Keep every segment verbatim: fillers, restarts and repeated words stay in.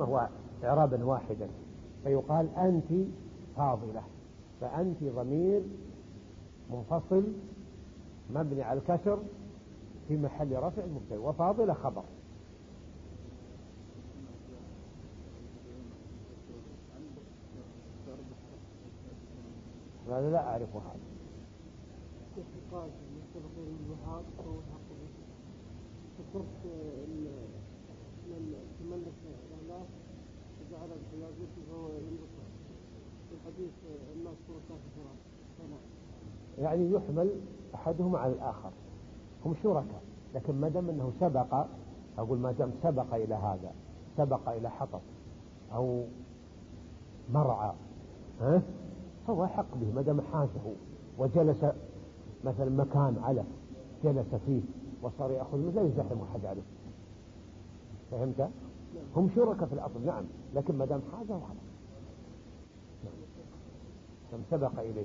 ما هو إعرابا واحدا، فيقال أنت فاضلة، فأنت ضمير منفصل مبني على الكسر في محل رفع مبتدأ، وفاضلة خبر. هذا لا أعرف هذا. قال من سبق الوهاب فهو الحق به. فكرت من تملك الأعلاف وجعل بحيازته فهو ينبطع في الحديث الناس فرصة ثلاث. يعني يحمل أحدهما على الآخر، هم شركاء، لكن ما دام أنه سبق، أقول ما دام سبق إلى هذا، سبق إلى حطب أو مرعى، ها؟ فهو حق به ما دام حازه وجلس مثلا مكان علف جلس فيه وصار يأخذ منه، لا يزحم أحد عليه. فهمت؟ هم شركاء في الأصل نعم، لكن ما دام حازه خلاص نعم سبق إليه.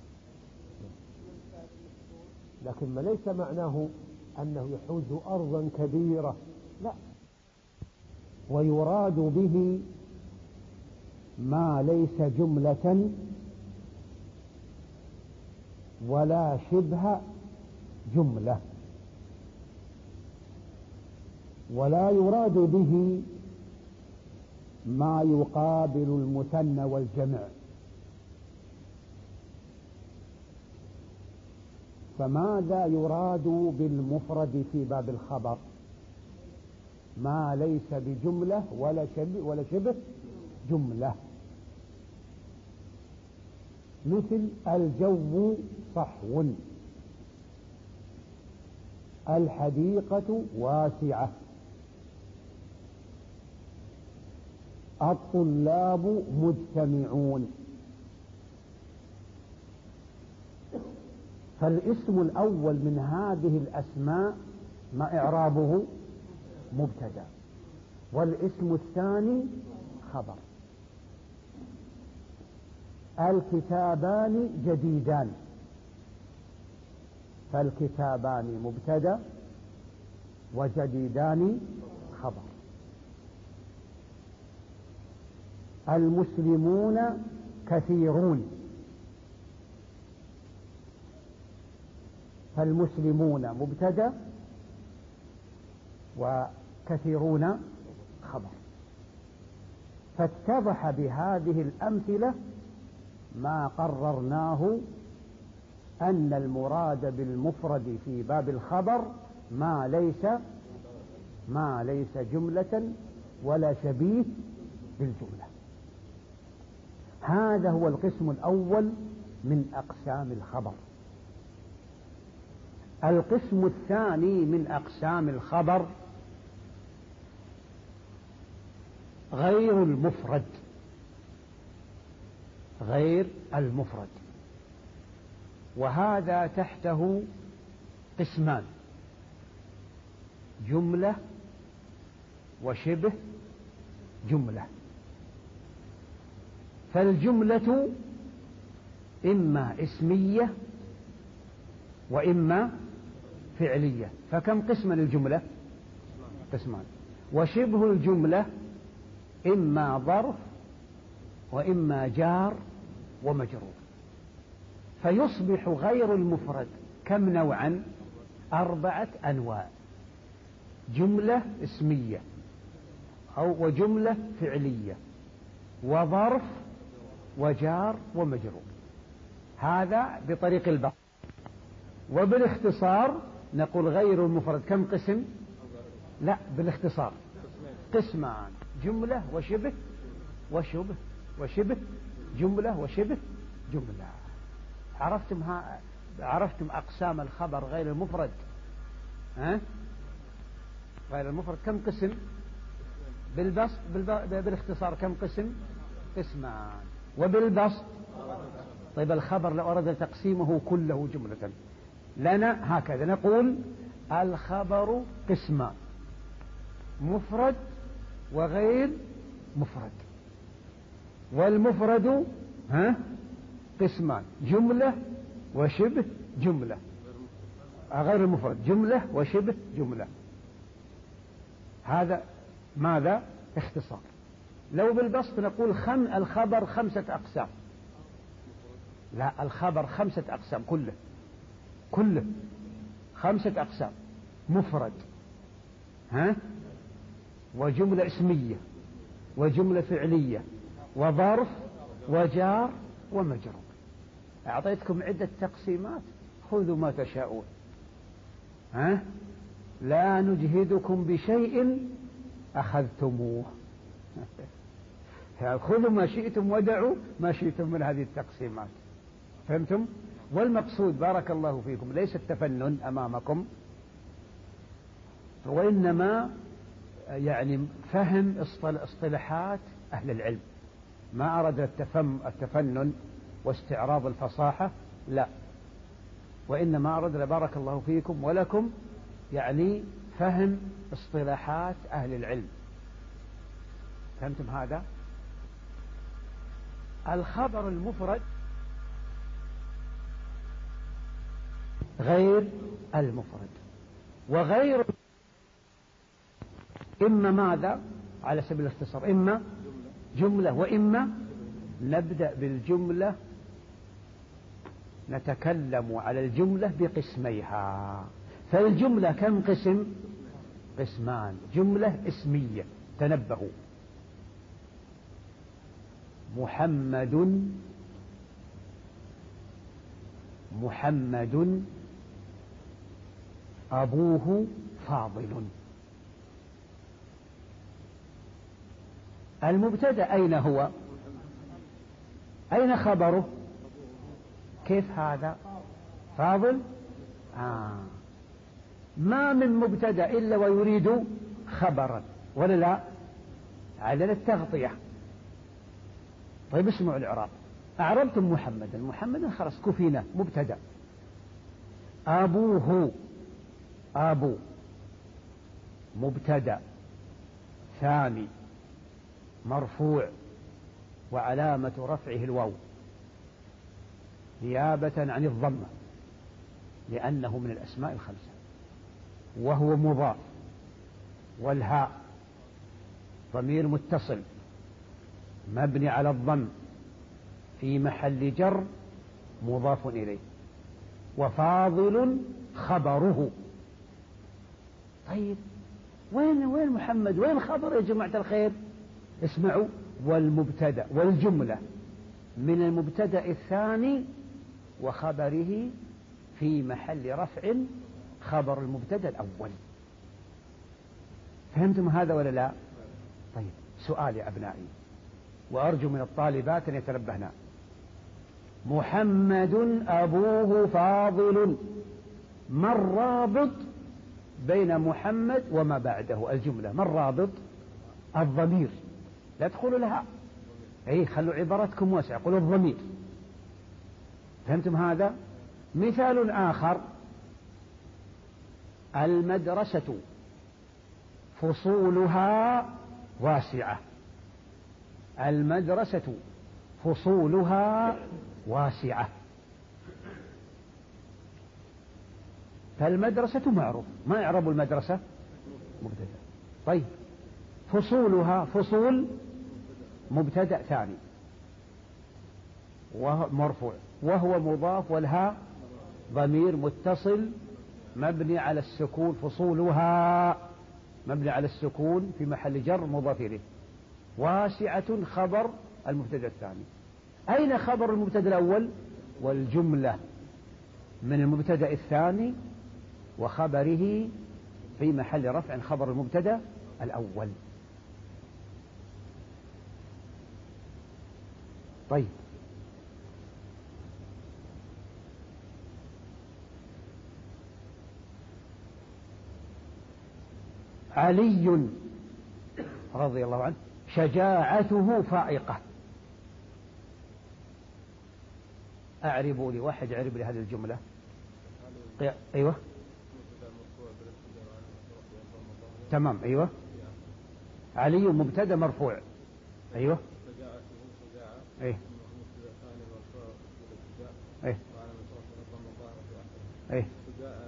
لكن ما ليس معناه أنه يحوز أرضا كبيرة، لا. ويراد به ما ليس جملة ولا شبه جملة، ولا يراد به ما يقابل المثنى والجمع. فماذا يراد بالمفرد في باب الخبر؟ ما ليس بجملة ولا شبه, ولا شبه جملة، مثل الجو صحو، الحديقة واسعة، الطلاب مجتمعون. فالاسم الأول من هذه الأسماء ما إعرابه مبتدأ، والاسم الثاني خبر. الكتابان جديدان، فالكتابان مبتدأ وجديدان خبر. المسلمون كثيرون، فالمسلمون مبتدأ وكثيرون خبر. فاتضح بهذه الأمثلة ما قررناه، أن المراد بالمفرد في باب الخبر ما ليس ما ليس جملة ولا شبيه بالجملة. هذا هو القسم الأول من أقسام الخبر. القسم الثاني من أقسام الخبر غير المفرد، غير المفرد، وهذا تحته قسمان: جملة وشبه جملة. فالجملة إما اسمية وإما فعلية. فكم قسما الجملة؟ قسمان. وشبه الجملة إما ظرف وإما جار ومجرور. فيصبح غير المفرد كم نوعا؟ أربعة أنواع: جملة اسمية أو وجملة فعلية وظرف وجار ومجرور. هذا بطريق البحث. وبالاختصار نقول غير المفرد كم قسم؟ لا، بالاختصار قسمان: جملة وشبه وشبه وشبه جملة وشبه جملة. عرفتم ها عرفتم أقسام الخبر غير المفرد؟ ها؟ غير المفرد كم قسم؟ بالبسط بالاختصار كم قسم؟ قسمان. وبالبسط طيب الخبر لو أراد تقسيمه كله جملة لنا هكذا نقول: الخبر قسمان: مفرد وغير مفرد. والمفرد ها قسمان: جملة وشبه جملة. غير المفرد جملة وشبه جملة. هذا ماذا؟ اختصار. لو بالبسط نقول خم الخبر خمسة أقسام. لا، الخبر خمسة أقسام كله كله خمسة أقسام: مفرد، ها، وجملة اسمية، وجملة فعلية، وظرف، وجار، ومجرور. أعطيتكم عدة تقسيمات، خذوا ما تشاءون، ها، لا نجهدكم بشيء أخذتموه. خذوا ما شئتم ودعوا ما شئتم من هذه التقسيمات. فهمتم؟ والمقصود بارك الله فيكم ليس التفنن أمامكم، وإنما يعني فهم اصطلاحات أهل العلم. ما أرد التفنن واستعراض الفصاحة، لا، وإنما أرد بارك الله فيكم ولكم يعني فهم اصطلاحات أهل العلم. فهمتم هذا؟ الخبر المفرد غير المفرد، وغير إما ماذا على سبيل الاختصار؟ إما جملة، وإما نبدأ بالجملة، نتكلم على الجملة بقسميها. فالجملة كم قسم؟ قسمان: جملة اسمية، تنبهوا: محمد محمد أبوه فاضل. المبتدأ أين هو؟ أين خبره؟ كيف هذا؟ فاضل؟ آه. ما من مبتدأ إلا ويريد خبرا، ولا لا؟ على التغطية. طيب اسمعوا الإعراب. أعربتم محمدا، محمدا خلاص كفينا، مبتدأ. أبوه، أبو مبتدأ ثاني مرفوع، وعلامة رفعه الواو نيابة عن الضمة لأنه من الأسماء الخمسة، وهو مضاف، والهاء ضمير متصل مبني على الضم في محل جر مضاف إليه، وفاضل خبره. طيب وين وين محمد؟ وين خبر يا جماعة الخير؟ اسمعوا: والمبتدأ والجملة من المبتدأ الثاني وخبره في محل رفع خبر المبتدأ الأول. فهمتم هذا ولا لا؟ طيب سؤال يا أبنائي، وأرجو من الطالبات أن يتنبهنا: محمد أبوه فاضل، ما الرابط بين محمد وما بعده الجملة؟ ما الرابط؟ الضمير، لا تقولوا لها أي، خلوا عبارتكم واسعة، قولوا الضمير. فهمتم هذا؟ مثال آخر: المدرسة فصولها واسعة. المدرسة فصولها واسعة. فالمدرسة معروف، ما يعرب المدرسة؟ مبتدأ. طيب فصولها، فصول مبتدأ ثاني وهو مرفوع، وهو مضاف، والهاء ضمير متصل مبني على السكون، فصولها مبني على السكون في محل جر مضاف إليه. واسعة خبر المبتدأ الثاني. أين خبر المبتدأ الأول؟ والجملة من المبتدأ الثاني وخبره في محل رفع خبر المبتدأ الأول. طيب علي رضي الله عنه شجاعته فائقة. أعربوا لي، واحد أعرب لي هذه الجملة. أيوة تمام، أيوة علي مبتدأ مرفوع، أيوة أيه أيه أيه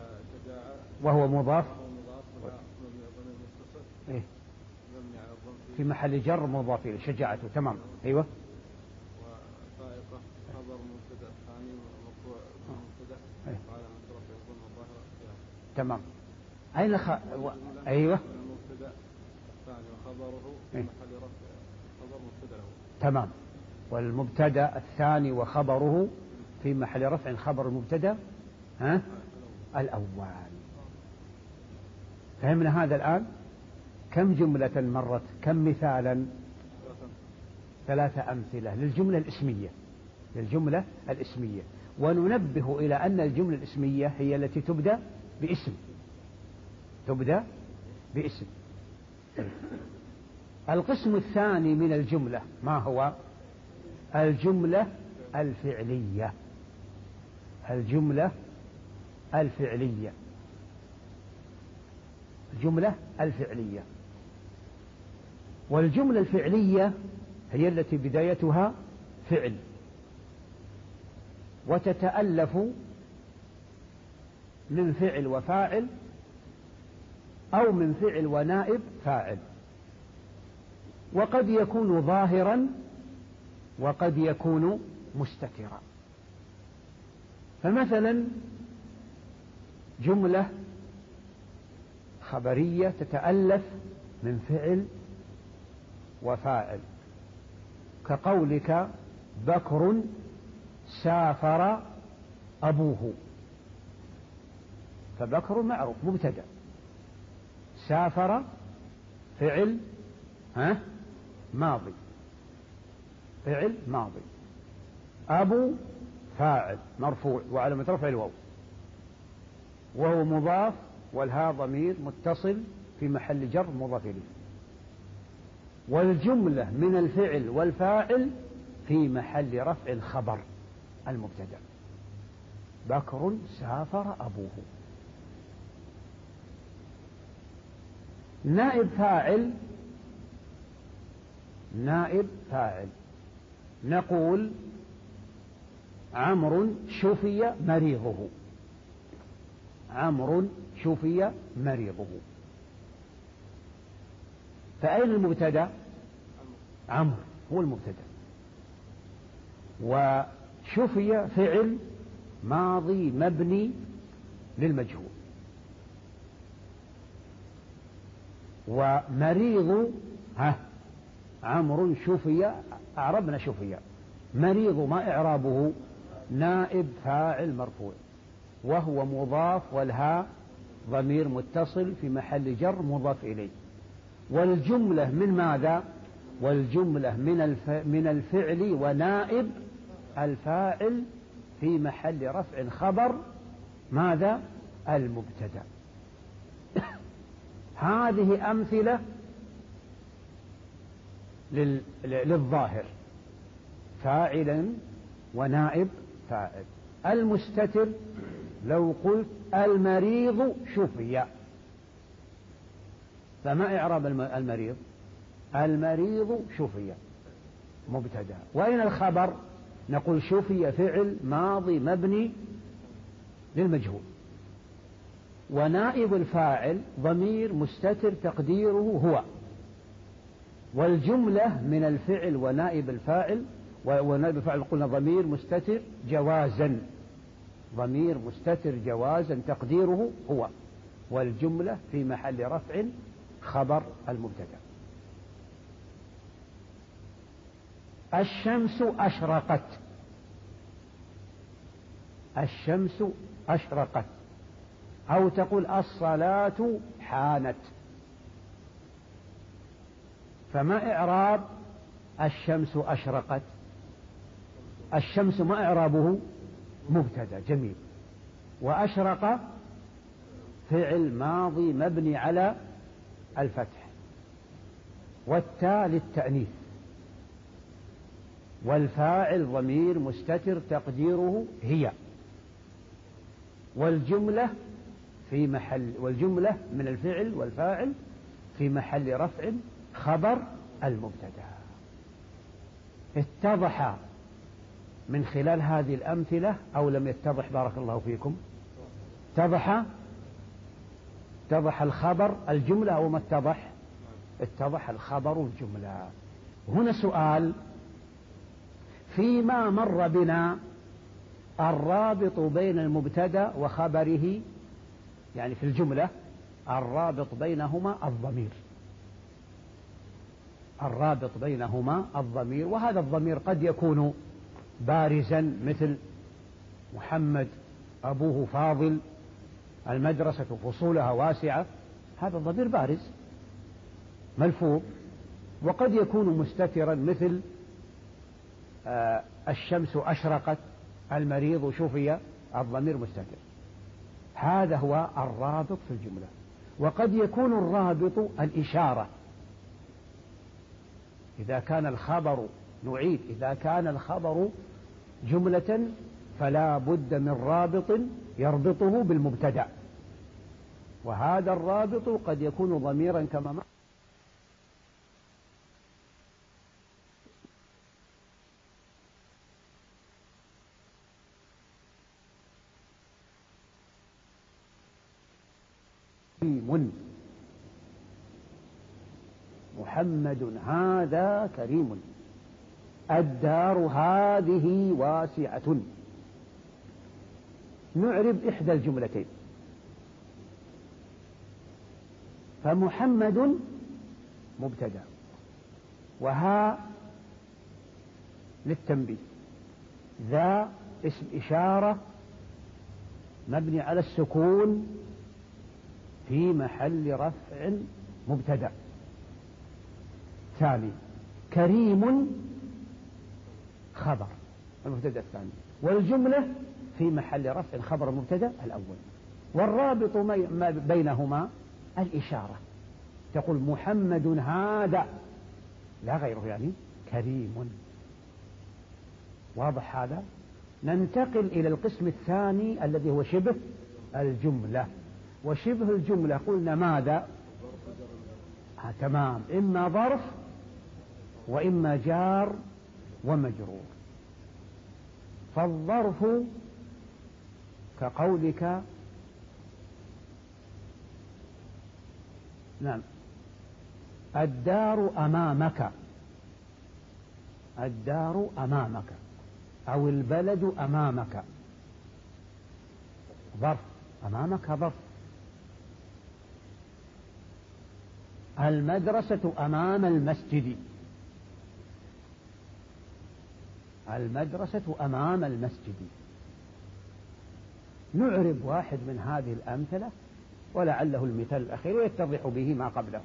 وهو مضاف إيه في محل جر مضاف إليه شجاعته. تمام. أيوة. وفائقة خبر مبتدأ ثاني مرفوع مبتدأ وعلى مصرف يكون الظاهر فيها. تمام. أين خ... و... أيوة. المبتدأ الثاني وخبره في محل رفع خبر مبتدأ له. تمام. والمبتدأ الثاني وخبره في محل رفع خبر المبتدأ ها الأول. فهمنا هذا الآن؟ كم جملة مرت؟ كم مثالا؟ ثلاثة أمثلة للجملة الإسمية، للجملة الإسمية. وننبه إلى أن الجملة الإسمية هي التي تبدأ باسم، تبدأ باسم. القسم الثاني من الجملة ما هو؟ الجملة الفعلية. الجملة الفعلية. الجملة الفعلية. والجملة الفعلية هي التي بدايتها فعل وتتألف من فعل وفاعل أو من فعل ونائب فاعل، وقد يكون ظاهرا وقد يكون مستترا. فمثلا جملة خبرية تتألف من فعل وفاعل كقولك بكر سافر أبوه، فبكر معروف مبتدأ، سافر فعل ها ماضي، فعل ماضي، أبو فاعل مرفوع وعلامة رفعه الواو، وهو مضاف والهاء ضمير متصل في محل جر مضاف إليه. والجملة من الفعل والفاعل في محل رفع الخبر المبتدأ، بكر سافر أبوه. نائب فاعل، نائب فاعل نقول عمرو شفي مريضه، عمرو شفي مريضه. فأين المبتدأ؟ عمرو هو المبتدأ، وشفي فعل ماضي مبني للمجهول، ومريض ها عمرو شفي، أعربنا شفي، مريض ما إعرابه؟ نائب فاعل مرفوع وهو مضاف والهاء ضمير متصل في محل جر مضاف إليه. والجملة من ماذا؟ والجملة من الف... من الفعل ونائب الفاعل في محل رفع خبر ماذا؟ المبتدأ. هذه أمثلة لل... للظاهر، فاعلا ونائب فاعل. المستتر لو قلت المريض شفي، فما إعراب المريض؟ المريض شفي مبتدأ. وأين الخبر؟ نقول شفي فعل ماضي مبني للمجهول، ونائب الفاعل ضمير مستتر تقديره هو. والجملة من الفعل ونائب الفاعل، ونائب الفاعل قلنا ضمير مستتر جوازا، ضمير مستتر جوازا تقديره هو، والجملة في محل رفع خبر المبتدأ. الشمس أشرقت، الشمس أشرقت، أو تقول الصلاة حانت. فما إعراب الشمس أشرقت؟ الشمس ما إعرابه؟ مبتدأ. جميل. وأشرق فعل ماضي مبني على الفتح، والتاء للتأنيث، والفاعل ضمير مستتر تقديره هي، والجملة في محل، والجملة من الفعل والفاعل في محل رفع خبر المبتدأ. اتضح من خلال هذه الأمثلة أو لم يتضح؟ بارك الله فيكم. اتضح، اتضح الخبر الجملة أو ما اتضح؟ اتضح الخبر الجملة. هنا سؤال: فيما مر بنا الرابط بين المبتدأ وخبره، يعني في الجملة الرابط بينهما الضمير، الرابط بينهما الضمير، وهذا الضمير قد يكون بارزا مثل محمد أبوه فاضل، المدرسة فصولها واسعة، هذا الضمير بارز ملفوظ. وقد يكون مستترا مثل آه الشمس أشرقت، المريض شفي، الضمير مستتر. هذا هو الرابط في الجملة. وقد يكون الرابط الإشارة، إذا كان الخبر نعيد إذا كان الخبر جملة فلا بد من رابط يربطه بالمبتدأ، وهذا الرابط قد يكون ضميرا كما ما كريم، محمد هذا كريم، الدار هذه واسعة. نعرب إحدى الجملتين، فمحمد مبتدأ، وها للتنبيه، ذا اسم إشارة مبني على السكون في محل رفع مبتدأ. ثاني كريم خبر المبتدأ الثاني، والجملة في محل رفع خبر المبتدأ الأول، والرابط بينهما الإشارة، تقول محمد هذا لا غيره، يعني كريم. واضح هذا؟ ننتقل إلى القسم الثاني الذي هو شبه الجملة. وشبه الجملة قلنا ماذا؟ آه تمام، إما ظرف وإما جار ومجرور. فالظرف كقولك نعم الدار أمامك، الدار أمامك، أو البلد أمامك، ظرف، أمامك ظرف. المدرسة أمام المسجد، المدرسة أمام المسجد. نعرب واحد من هذه الأمثلة ولعله المثال الأخير ويتضح به ما قبله.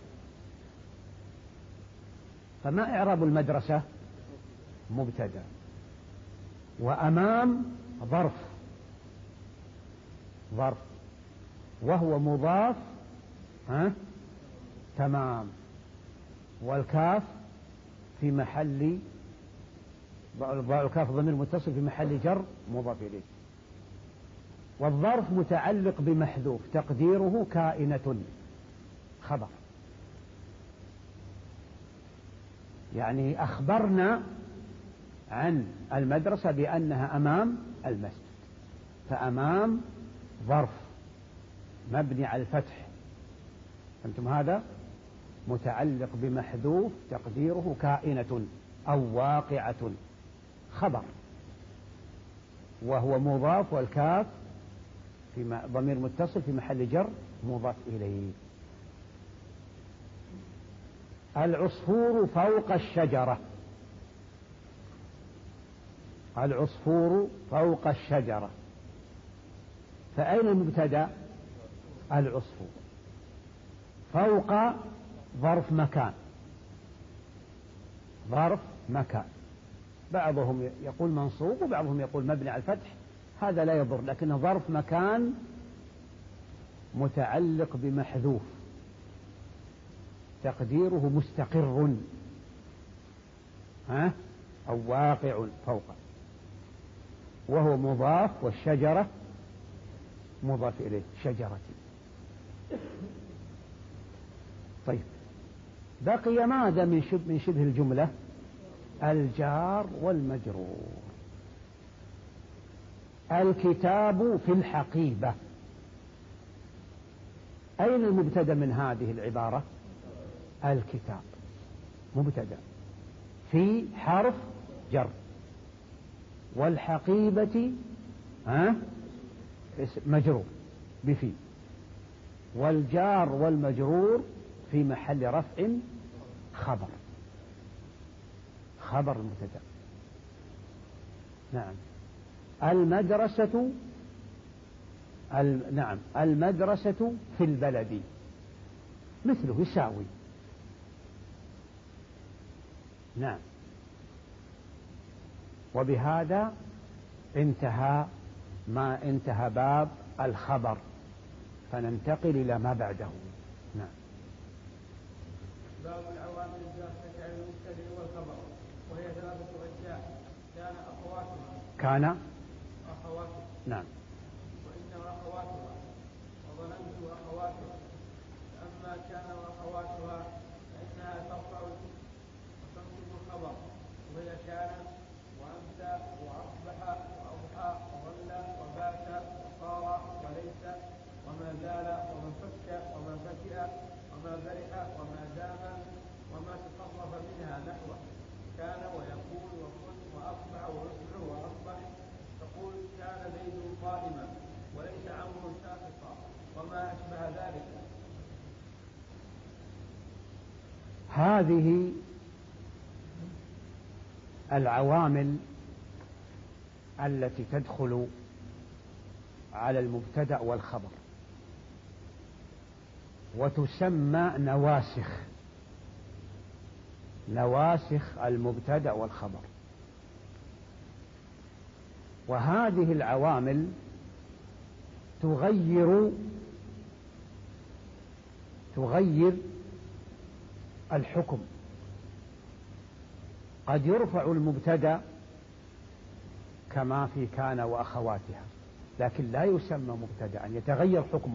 فما إعراب المدرسة؟ مبتدأ، وأمام ظرف، ظرف، وهو مضاف، ها تمام، والكاف في محل، الكاف ضمير متصل في محل جر مضاف إليه. والظرف متعلق بمحذوف تقديره كائنة، خبر، يعني أخبرنا عن المدرسة بأنها أمام المسجد، فأمام ظرف مبني على الفتح، أنتم هذا متعلق بمحذوف تقديره كائنة أو واقعة، خبر، وهو مضاف، والكاف في ضمير متصل في محل جر مضاف إليه. العصفور فوق الشجرة، العصفور فوق الشجرة، فأين المبتدأ؟ العصفور. فوق ظرف مكان، ظرف مكان، بعضهم يقول منصوب وبعضهم يقول مبني على الفتح، هذا لا يضر، لكنه ظرف مكان متعلق بمحذوف تقديره مستقر، ها أو واقع فوق، وهو مضاف، والشجرة مضاف إليه، شجرة. طيب، بقي ماذا من شبه, من شبه الجملة؟ الجار والمجرور. الكتاب في الحقيبة، أين المبتدأ من هذه العبارة؟ الكتاب مبتدأ في حرف جر، والحقيبة ها مجرور بفي، والجار والمجرور في محل رفع خبر، خبر المبتدأ. نعم. المدرسة ال... نعم المدرسة في البلد مثله يساوي. نعم. وبهذا انتهى ما انتهى باب الخبر، فننتقل إلى ما بعده. نعم. باب العوامل الداخلة على المبتدأ والخبر، وهي ثلاثة أشياء كان أخواتها كان أخواتها نعم وإنما أخواتها وظننت أخواتها. أما كان وأخواتها فإنها ترفع وتنصب الخبر، وهي كان وأمسى وأصبح وأضحى وظل وبات وصار وليس وما زال وما فك وما فتئ وما برئ وما دام وما تصرف منها نحوه كان ويكون وكن وأصبح ويصبح وأصبح. تقول كان زيد قائما وليس عمرو ساقطا وما أشبه ذلك. هذه العوامل التي تدخل على المبتدأ والخبر وتسمى نواسخ، نواسخ المبتدأ والخبر. وهذه العوامل تغير تغير الحكم. قد يرفع المبتدأ كما في كان وأخواتها، لكن لا يسمى مبتدأ، يتغير حكمه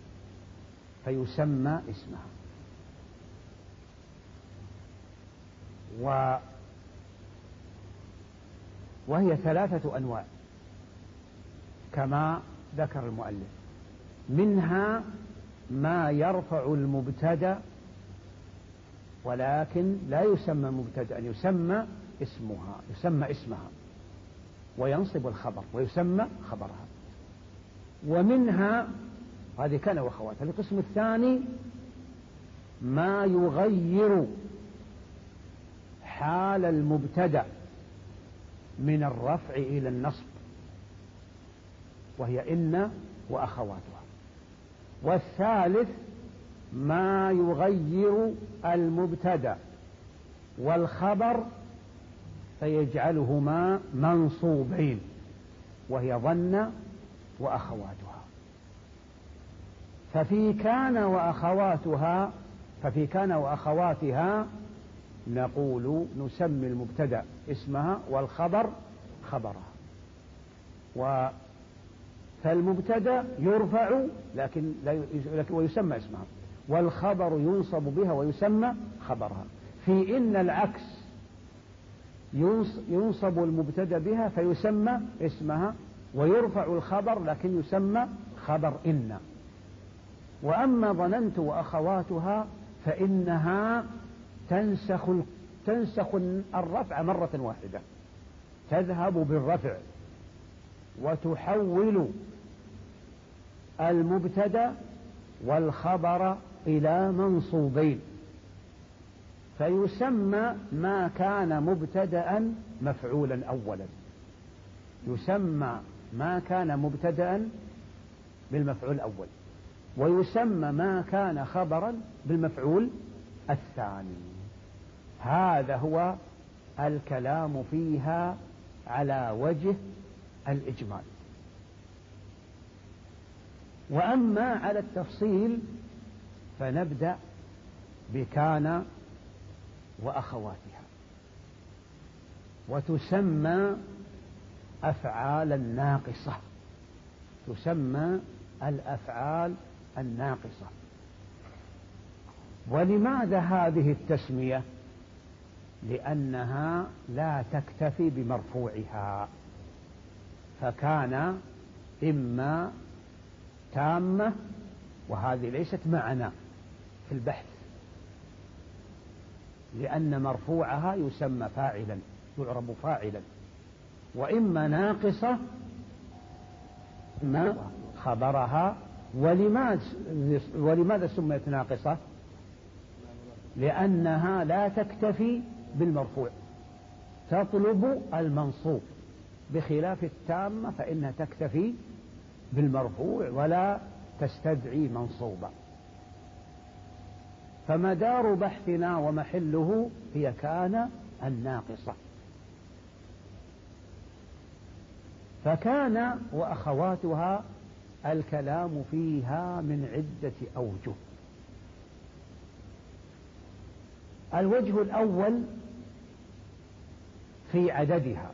فيسمى اسمها. و وهي ثلاثة أنواع كما ذكر المؤلف. منها ما يرفع المبتدأ ولكن لا يسمى مبتدأ، يسمى اسمها يسمى اسمها وينصب الخبر ويسمى خبرها. ومنها هذه كان وأخواتها. القسم الثاني ما يغير حال المبتدأ من الرفع إلى النصب، وهي إن وأخواتها. والثالث ما يغير المبتدأ والخبر فيجعلهما منصوبين، وهي ظن وأخواتها. ففي كان وأخواتها ففي كان وأخواتها نقول نسمي المبتدأ اسمها والخبر خبرها. و فالمبتدأ يرفع لكن لا ويسمى اسمها، والخبر ينصب بها ويسمى خبرها. في إن العكس ينصب المبتدأ بها فيسمى اسمها ويرفع الخبر لكن يسمى خبر إن. وأما ظننت وأخواتها فإنها تنسخ تنسخ الرفع مرة واحدة، تذهب بالرفع وتحول المبتدأ والخبر إلى منصوبين، فيسمى ما كان مبتدأ مفعولا أولا، يسمى ما كان مبتدأ بالمفعول الأول، ويسمى ما كان خبرا بالمفعول الثاني. هذا هو الكلام فيها على وجه الإجمال. وأما على التفصيل فنبدأ بكان وأخواتها. وتسمى أفعال الناقصة، تسمى الأفعال الناقصة. ولماذا هذه التسمية؟ لأنها لا تكتفي بمرفوعها، فكان إما تامة، وهذه ليست معنا في البحث، لأن مرفوعها يسمى فاعلا، يعرب فاعلا، وإما ناقصة ما خبرها. ولماذا ولماذا سميت ناقصة؟ لأنها لا تكتفي بالمرفوع، تطلب المنصوب، بخلاف التامة فإنها تكتفي بالمرفوع ولا تستدعي منصوبا. فمدار بحثنا ومحله هي كان الناقصة. فكان وأخواتها الكلام فيها من عدة أوجه. الوجه الأول في عددها،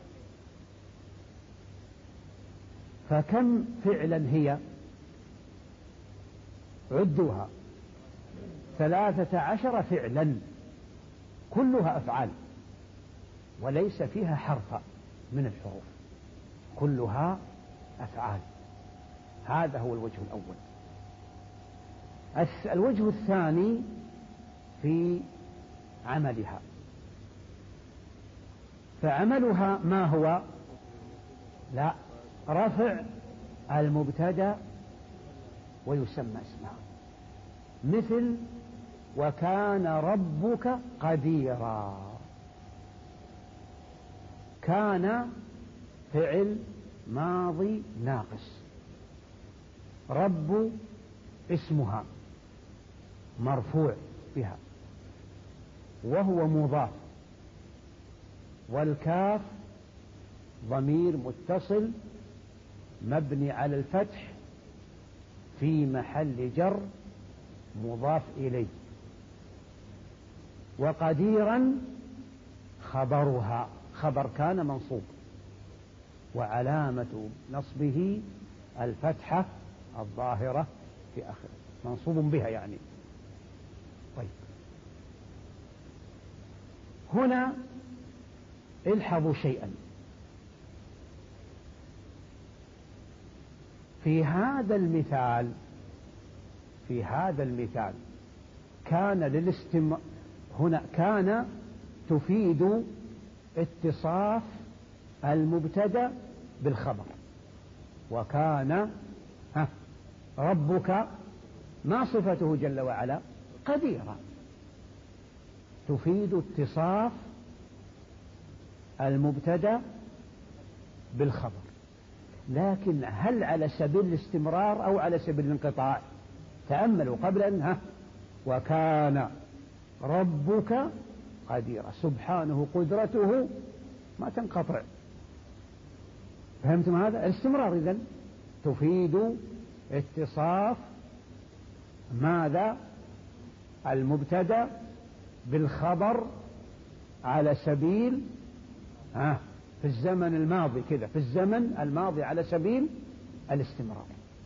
فكم فعلا هي؟ عدوها، ثلاثة عشر فعلا، كلها أفعال وليس فيها حرف من الحروف، كلها أفعال. هذا هو الوجه الأول. الوجه الثاني في عملها، فعملها ما هو؟ لا، رفع المبتدأ ويسمى اسمها، مثل وكان ربك قديرا. كان فعل ماضي ناقص، رب اسمها مرفوع بها وهو مضاف، والكاف ضمير متصل مبني على الفتح في محل جر مضاف إليه. وقديرا خبرها، خبر كان منصوب، وعلامة نصبه الفتحة الظاهرة في آخره، منصوب بها يعني. طيب، هنا الحظوا شيئا. في هذا المثال في هذا المثال كان للاستم هنا كان تفيد اتصاف المبتدأ بالخبر. وكان ها ربك ما صفته جل وعلا؟ قديرا، تفيد اتصاف المبتدأ بالخبر. لكن هل على سبيل الاستمرار أو على سبيل الانقطاع؟ تأملوا قبل أن ها وكان ربك قديرا، سبحانه قدرته ما تنقطع. فهمتم هذا؟ الاستمرار إذن تفيد اتصاف ماذا؟ المبتدأ بالخبر على سبيل ها في الزمن الماضي كذا، في الزمن الماضي على سبيل الاستمرار.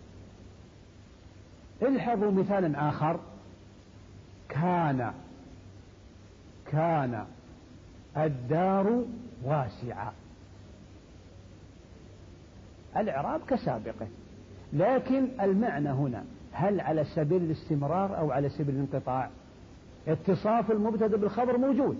الحظوا مثالا آخر. كان كان الدار واسعة. الإعراب كسابقه، لكن المعنى هنا هل على سبيل الاستمرار أو على سبيل الانقطاع؟ اتصاف المبتدأ بالخبر موجود.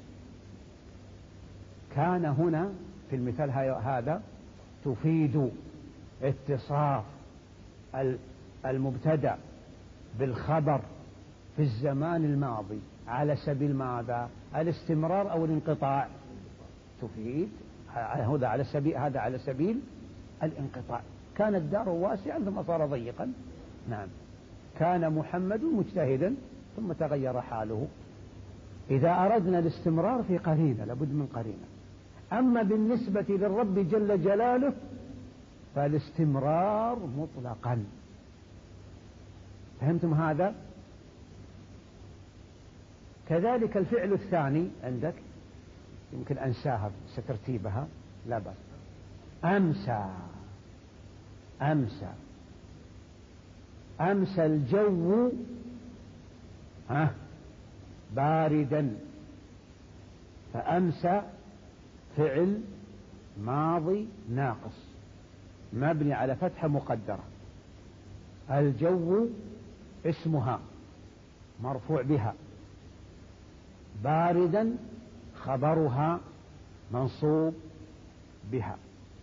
كان هنا في المثال هذا تفيد اتصاف المبتدأ بالخبر في الزمان الماضي على سبيل ماذا؟ الاستمرار أو الانقطاع؟ تفيد هذا على سبيل هذا على سبيل الانقطاع. كان الدار واسعا ثم صار ضيقا. نعم. كان محمد مجتهدا ثم تغير حاله. إذا أردنا الاستمرار في قرينة لابد من قرينة. أما بالنسبة للرب جل جلاله فالاستمرار مطلقا. فهمتم هذا؟ كذلك الفعل الثاني عندك يمكن أنساها سترتيبها لا بأس. أمسى أمسى أمسى الجو ها باردا. فأمسى فعل ماضي ناقص مبني على فتحة مقدرة. الجو اسمها مرفوع بها باردا خبرها منصوب بها.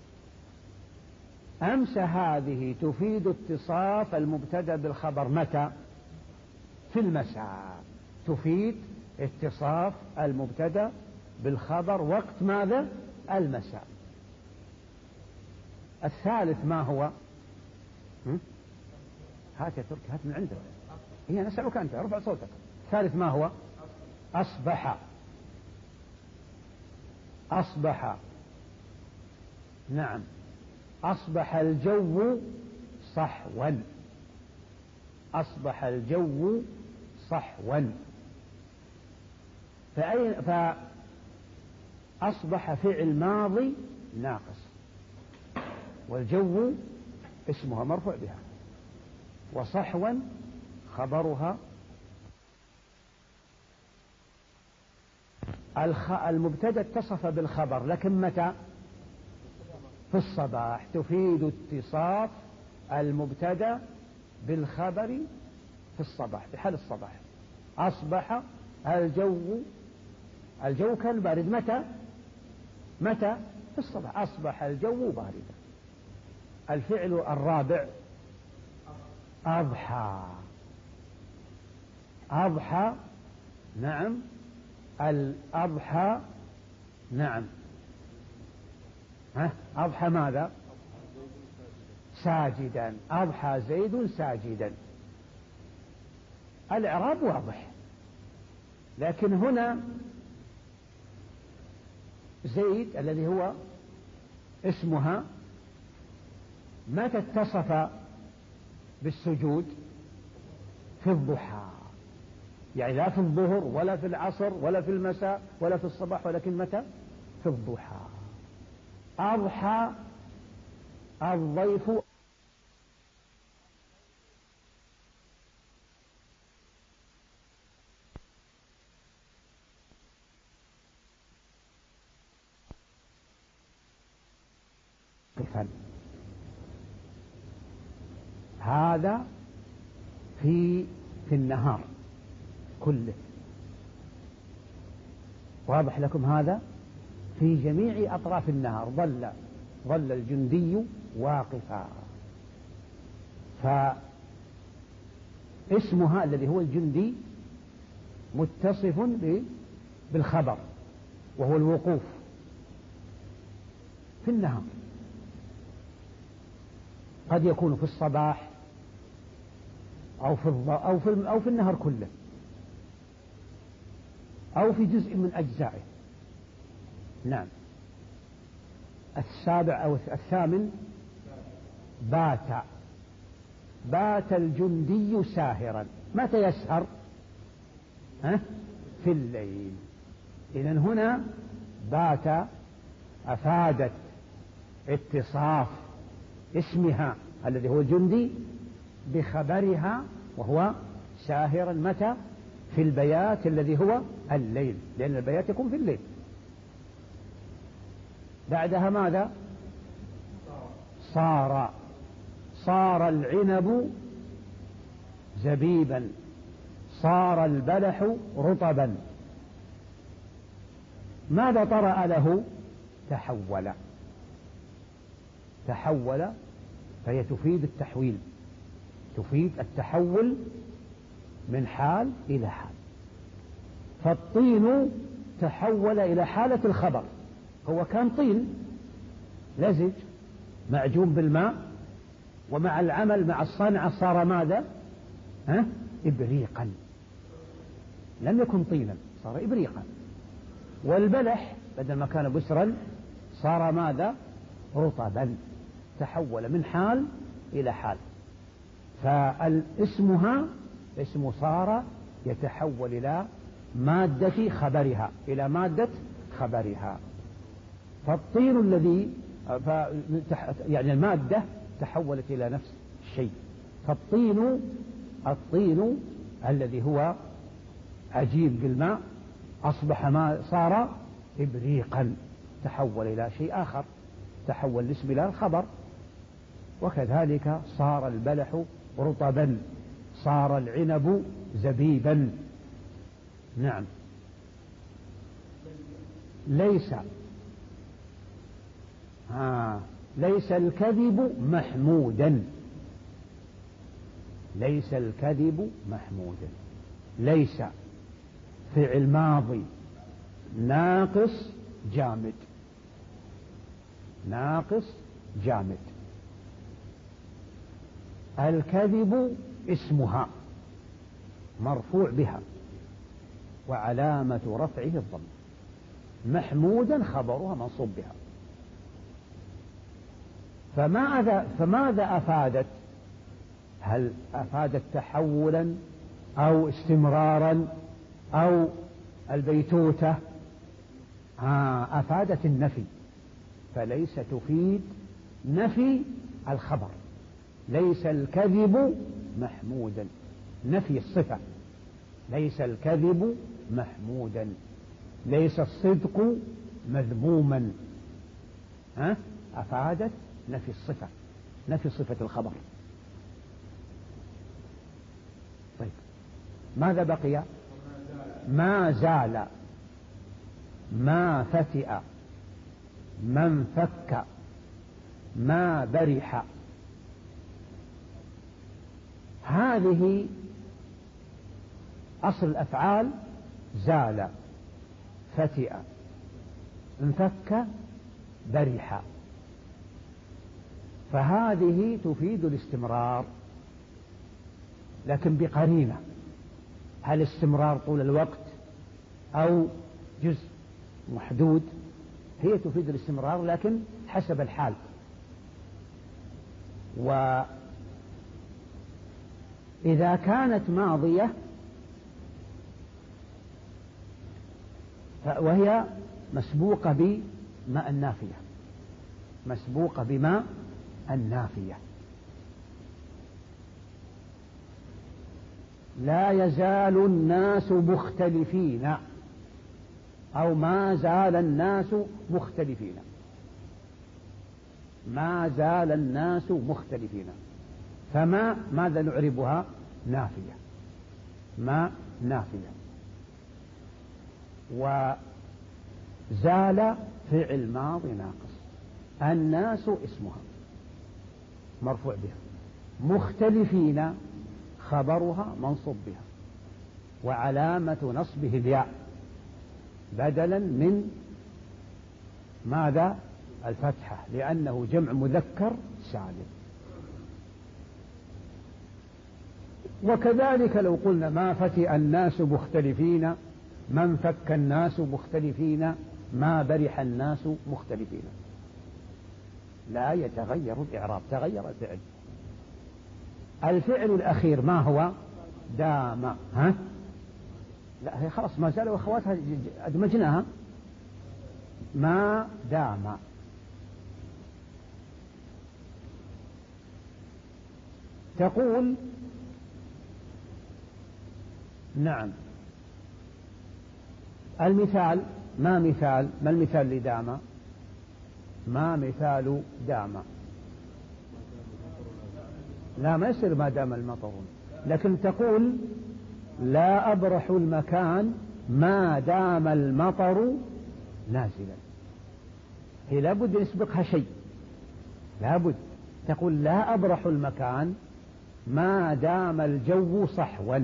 أمس هذه تفيد اتصاف المبتدأ بالخبر متى؟ في المساء، تفيد اتصاف المبتدأ بالخبر وقت ماذا؟ المساء. الثالث ما هو؟ هات يا ترك، هات من عندك. هي نسألك أنت، ارفع صوتك. الثالث ما هو؟ أصبح. أصبح، نعم، أصبح الجو صحوا. أصبح الجو صحوا. فأي فأصبح فعل ماضي ناقص، والجو اسمها مرفوع بها، وصحوا خبرها. المبتدأ اتصف بالخبر، لكن متى؟ في الصباح، تفيد اتصاف المبتدأ بالخبر في الصباح، في حال الصباح. أصبح الجو، الجو كان بارد متى؟ متى؟ في الصباح. أصبح الجو باردا. الفعل الرابع أضحى. أضحى، نعم، الأضحى، نعم، ها أضحى ماذا؟ ساجدا. أضحى زيد ساجدا. الإعراب واضح، لكن هنا زيد الذي هو اسمها متى اتصف بالسجود؟ في الضحى، يعني لا في الظهر ولا في العصر ولا في المساء ولا في الصباح، ولكن متى؟ في الضحى. أضحى الضيف قفا. هذا في في النهار كله. واضح لكم هذا؟ في جميع أطراف النهار ظل ظل الجندي واقفا. فاسمها الذي هو الجندي متصف بالخبر، وهو الوقوف في النهار. قد يكون في الصباح أو في أو في أو في النهار كله، أو في جزء من أجزائه. نعم. السابع أو الثامن بات. بات الجندي ساهرا. متى يسهر؟ ها؟ في الليل. إذن هنا بات أفادت اتصاف اسمها الذي هو الجندي بخبرها، وهو ساهرا متى؟ في البيات الذي هو الليل، لأن البيات يكون في الليل. بعدها ماذا؟ صار. صار العنب زبيبا. صار البلح رطبا. ماذا طرأ له؟ تحول. تحول، فهي تفيد التحويل، تفيد التحول من حال إلى حال. فالطين تحول إلى حالة الخبر. هو كان طين لزج معجون بالماء، ومع العمل مع الصنعة صار ماذا؟ ها؟ إبريقا. لم يكن طينا، صار إبريقا. والبلح بدل ما كان بسرا صار ماذا؟ رطبا. تحول من حال إلى حال. فالاسمها اسم صار يتحول إلى مادة خبرها، إلى مادة خبرها. فالطين الذي يعني المادة تحولت إلى نفس الشيء. فالطين الطين الذي هو عجين بالماء أصبح ما صار إبريقا، تحول إلى شيء آخر، تحول الاسم إلى الخبر. وكذلك صار البلح رطبا، صار العنب زبيبا. نعم. ليس ها ليس الكذب محمودا، ليس الكذب محمودا. ليس فعل ماضي ناقص جامد، ناقص جامد. الكذب اسمها مرفوع بها وعلامة رفعه الضم، محمودا خبرها منصوب بها. فماذا, فماذا أفادت؟ هل أفادت تحولا أو استمرارا أو البيتوتة؟ آه أفادت النفي، فليس تفيد نفي الخبر. ليس الكذب محمودا، نفي الصفة. ليس الكذب محمودا، ليس الصدق مذموما. ها؟ أفادت نفي الصفة، نفي صفة الخبر. طيب ماذا بقي؟ ما زال، ما فتئ، من فك، ما برح. هذه أصل الأفعال: زال، فتئ، انفك، برح. فهذه تفيد الاستمرار لكن بقرينة. هل استمرار طول الوقت أو جزء محدود؟ هي تفيد الاستمرار لكن حسب الحال. وإذا كانت ماضية وهي مسبوقة بما النافية، مسبوقة بما النافية. لا يزال الناس مختلفين، أو ما زال الناس مختلفين، ما زال الناس مختلفين. فما ماذا نعربها؟ نافية، ما نافية. وزال فعل ماضي ناقص، الناس اسمها مرفوع بها، مختلفين خبرها منصوب بها، وعلامة نصبه الياء بدلا من ماذا؟ الفتحة، لأنه جمع مذكر سالم. وكذلك لو قلنا ما فتئ الناس مختلفين، من فك الناس مختلفين، ما برح الناس مختلفين، لا يتغير الإعراب، تغير الفعل. الفعل الأخير ما هو؟ دام. ها؟ لا هي خلاص ما زال وأخواتها أدمجناها. ما دام. تقول نعم. المثال، ما مثال ما المثال لدام؟ ما مثال دام؟ لا ما يصير ما دام المطر، لكن تقول لا أبرح المكان ما دام المطر نازلا. هي لابد يسبقها شيء، لابد تقول لا أبرح المكان ما دام الجو صحوا.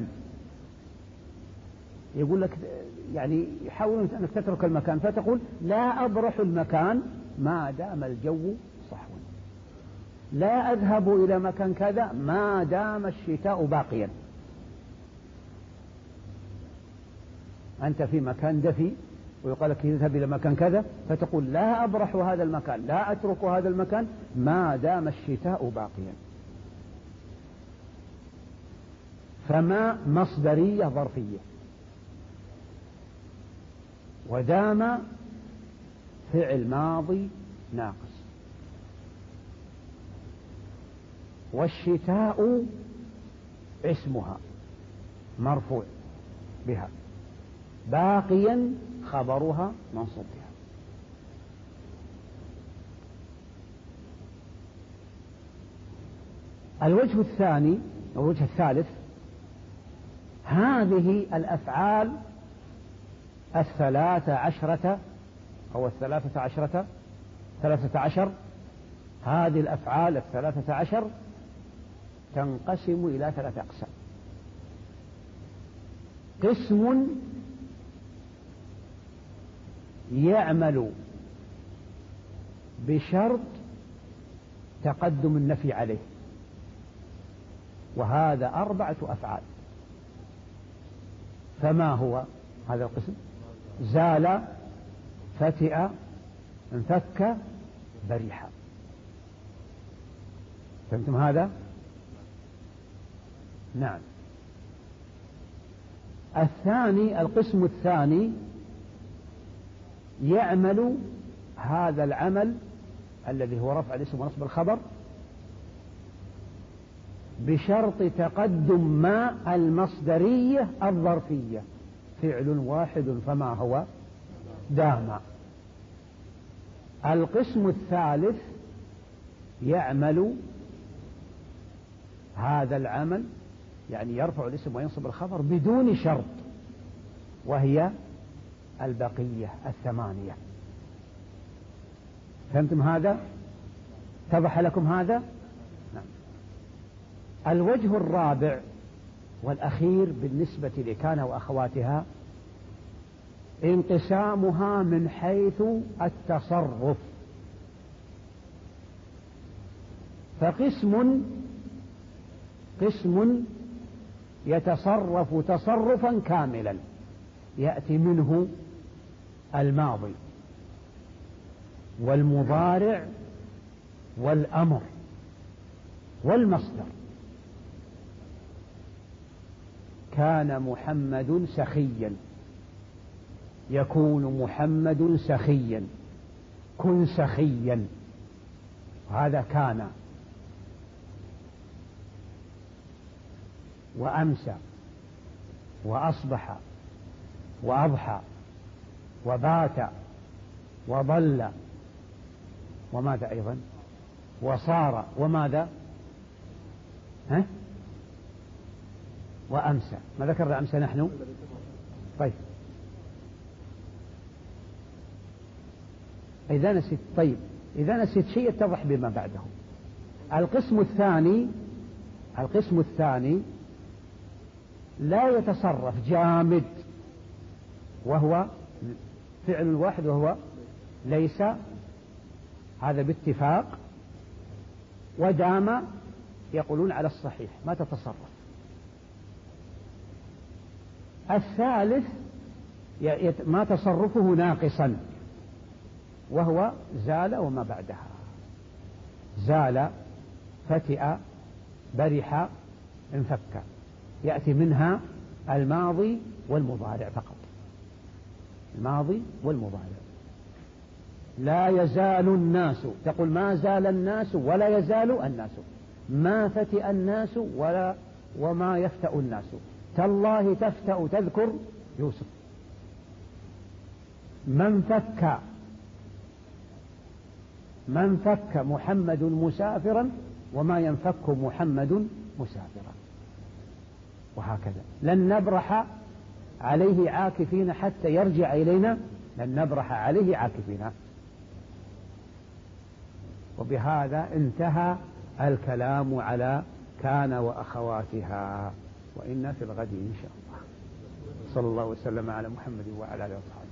يقول لك يعني يحاولون أنك تترك المكان، فتقول لا أبرح المكان ما دام الجو صحوا. لا أذهب إلى مكان كذا ما دام الشتاء باقيا. أنت في مكان دفي ويقال لك اذهب إلى مكان كذا، فتقول لا أبرح هذا المكان، لا أترك هذا المكان ما دام الشتاء باقيا. فما مصدرية ظرفية، ودام فعل ماضي ناقص، والشتاء اسمها مرفوع بها، باقيا خبرها منصوب بها. الوجه الثاني أو الوجه الثالث: هذه الأفعال الثلاثة عشرة أو الثلاثة عشرة ثلاثة عشر. هذه الأفعال الثلاثة عشر تنقسم إلى ثلاثة أقسام. قسم يعمل بشرط تقدم النفي عليه، وهذا أربعة أفعال. فما هو هذا القسم؟ زال، فتئ، انفك، بريح. فهمتم هذا؟ نعم. الثاني، القسم الثاني يعمل هذا العمل الذي هو رفع الاسم ونصب الخبر بشرط تقدم ما المصدرية الظرفية، فعل واحد فما هو؟ دام. القسم الثالث يعمل هذا العمل، يعني يرفع الاسم وينصب الخبر بدون شرط، وهي البقية الثمانية. فهمتم هذا؟ اتضح لكم هذا؟ نعم. الوجه الرابع والأخير بالنسبة لكان وأخواتها انقسامها من حيث التصرف. فقسم قسم يتصرف تصرفا كاملا، يأتي منه الماضي والمضارع والأمر والمصدر. كان محمد سخيا، يكون محمد سخيا، كن سخيا، هذا كان. وأمسى وأصبح وأضحى وبات وضل، وماذا أيضا؟ وصار، وماذا؟ ها؟ وأمسى. ما ذكرنا أمسى نحن؟ طيب إذا نسيت، طيب إذا نسيت شيء اتضح بما بعده. القسم الثاني القسم الثاني لا يتصرف، جامد، وهو فعل واحد وهو ليس، هذا باتفاق. ودام يقولون على الصحيح ما تتصرف. الثالث ما تصرفه ناقصا، وهو زال وما بعدها. زال، فتئ، برح، انفك، يأتي منها الماضي والمضارع فقط، الماضي والمضارع. لا يزال الناس، تقول ما زال الناس ولا يزال الناس، ما فتئ الناس ولا وما يفتأ الناس، تالله تفتأ تذكر يوسف. من فك من فك محمد مسافرا وما ينفك محمد مسافرا، وهكذا. لن نبرح عليه عاكفين حتى يرجع إلينا، لن نبرح عليه عاكفين. وبهذا انتهى الكلام على كان وأخواتها، وإنا في الغد إن شاء الله. صلى الله وسلم على محمد وعلى آله وصحبه.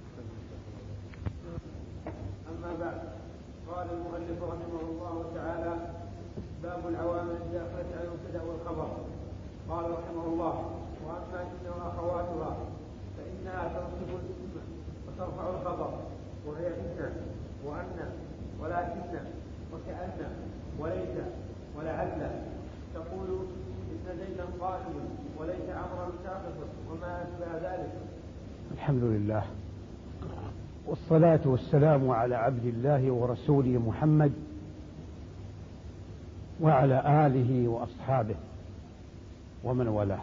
أما بعد، قال المؤلف رحمه الله تعالى: باب العوامل الداخلة على المبتدأ والخبر. قال رحمه الله: وأما إن وأخواتها فإنها تنصب الاسم وترفع الخبر، وهي إن وأن ولكن وكأن وليس ولعل. تقول إن زيدا قائم وليس عمرا ساقط وما أشبه ذلك. الحمد لله، والصلاة والسلام على عبد الله ورسوله محمد وعلى آله وأصحابه ومن والاه.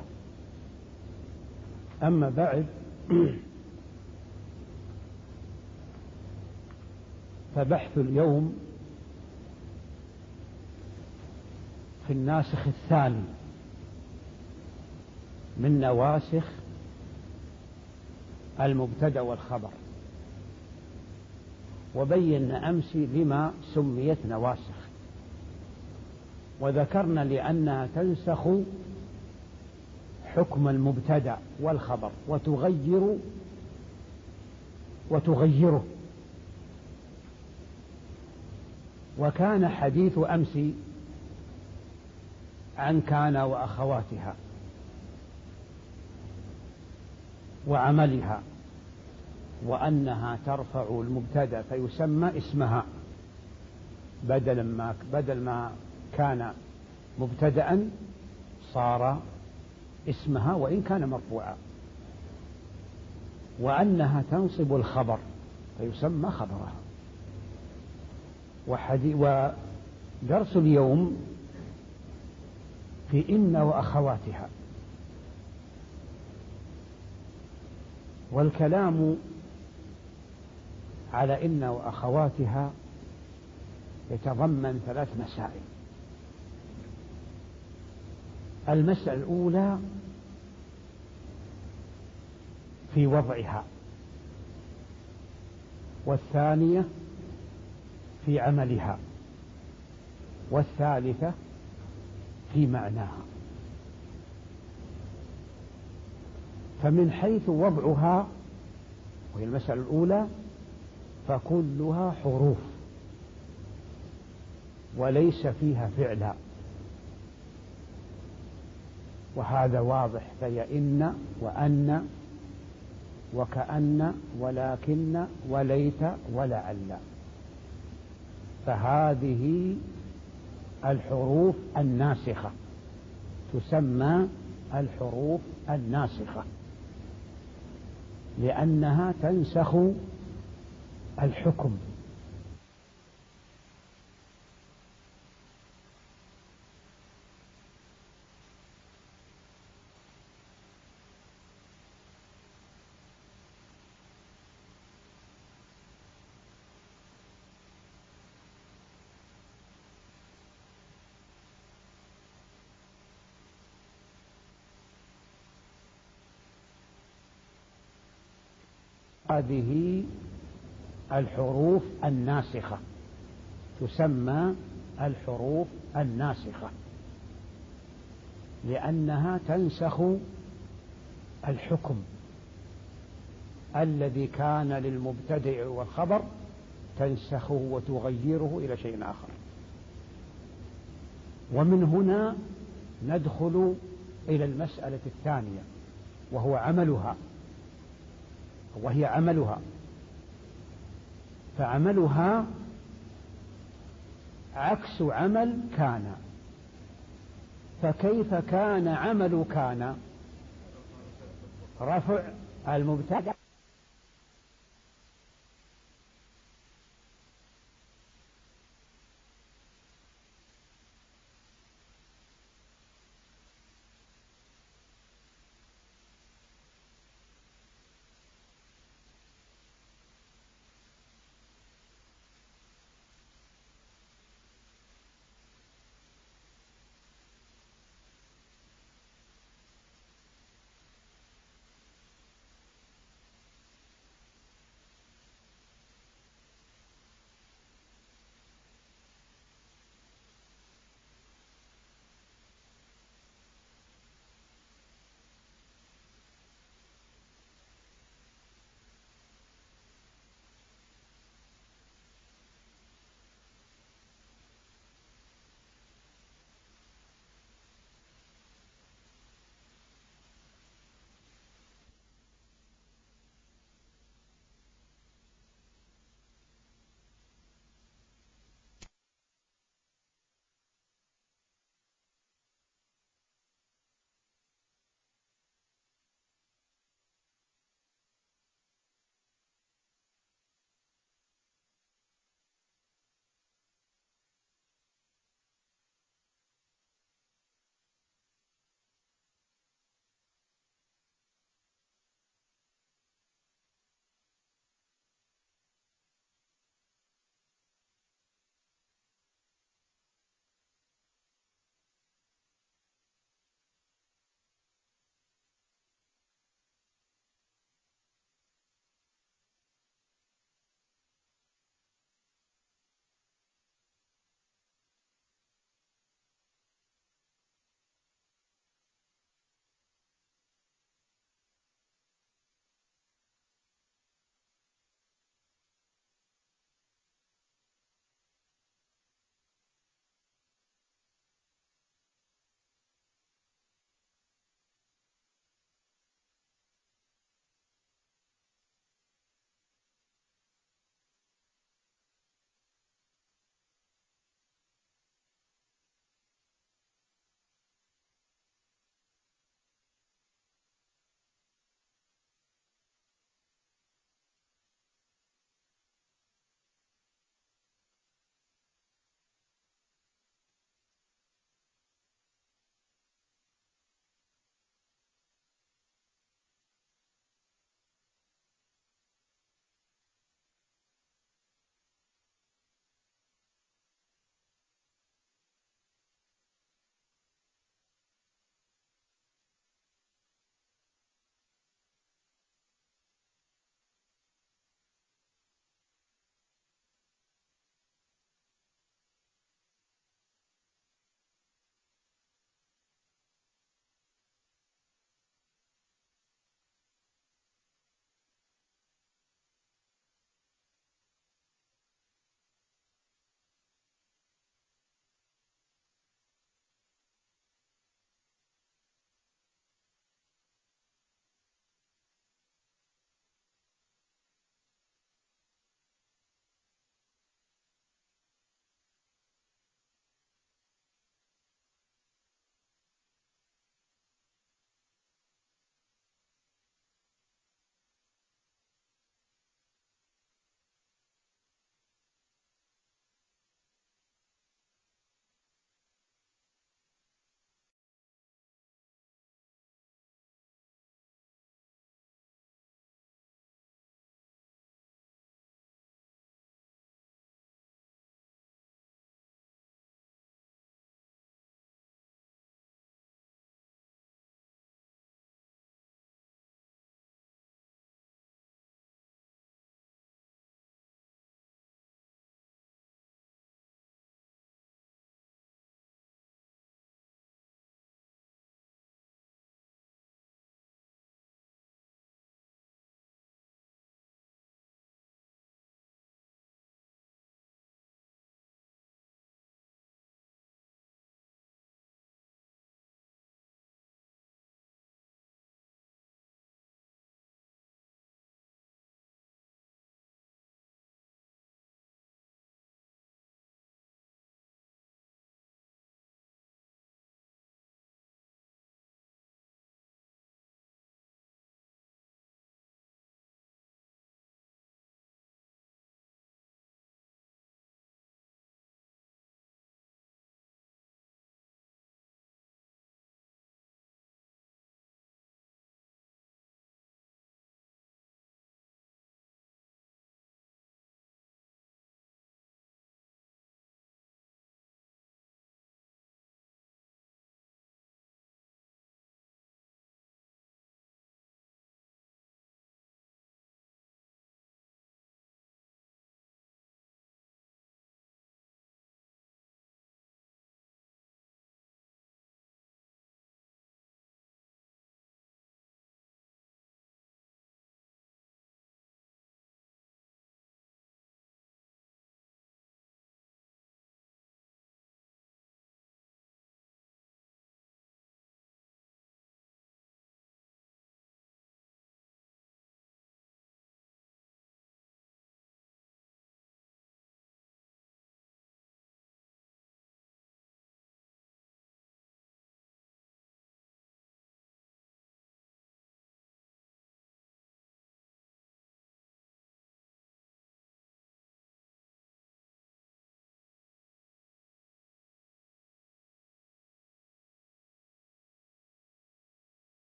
أما بعد، فبحث اليوم في الناسخ الثاني من نواسخ المبتدأ والخبر. وبينا أمس لما سميت نواسخ، وذكرنا لأنها تنسخ حكم المبتدأ والخبر وتغير وتغيره. وكان حديث أمس عن كان وأخواتها وعملها، وأنها ترفع المبتدأ فيسمى اسمها بدل ما بدل ما كان مبتدأ صار اسمها وإن كان مرفوعا، وأنها تنصب الخبر فيسمى خبرها. ودرس اليوم في إن وأخواتها، والكلام على إن وأخواتها يتضمن ثلاث مسائل. المسألة الأولى في وضعها، والثانية في عملها، والثالثة في معناها. فمن حيث وضعها وهي المسألة الأولى فكلها حروف وليس فيها فعلا، وهذا واضح، فهي إن وأن وكأن ولكن وليت ولعل، فهذه الحروف الناسخة تسمى الحروف الناسخة لأنها تنسخ الحكم. هذه الحروف الناسخة تسمى الحروف الناسخة لأنها تنسخ الحكم الذي كان للمبتدأ والخبر، تنسخه وتغيره إلى شيء آخر. ومن هنا ندخل إلى المسألة الثانية وهو عملها، وهي عملها. فعملها عكس عمل كان. فكيف كان عمل كان؟ رفع المبتدأ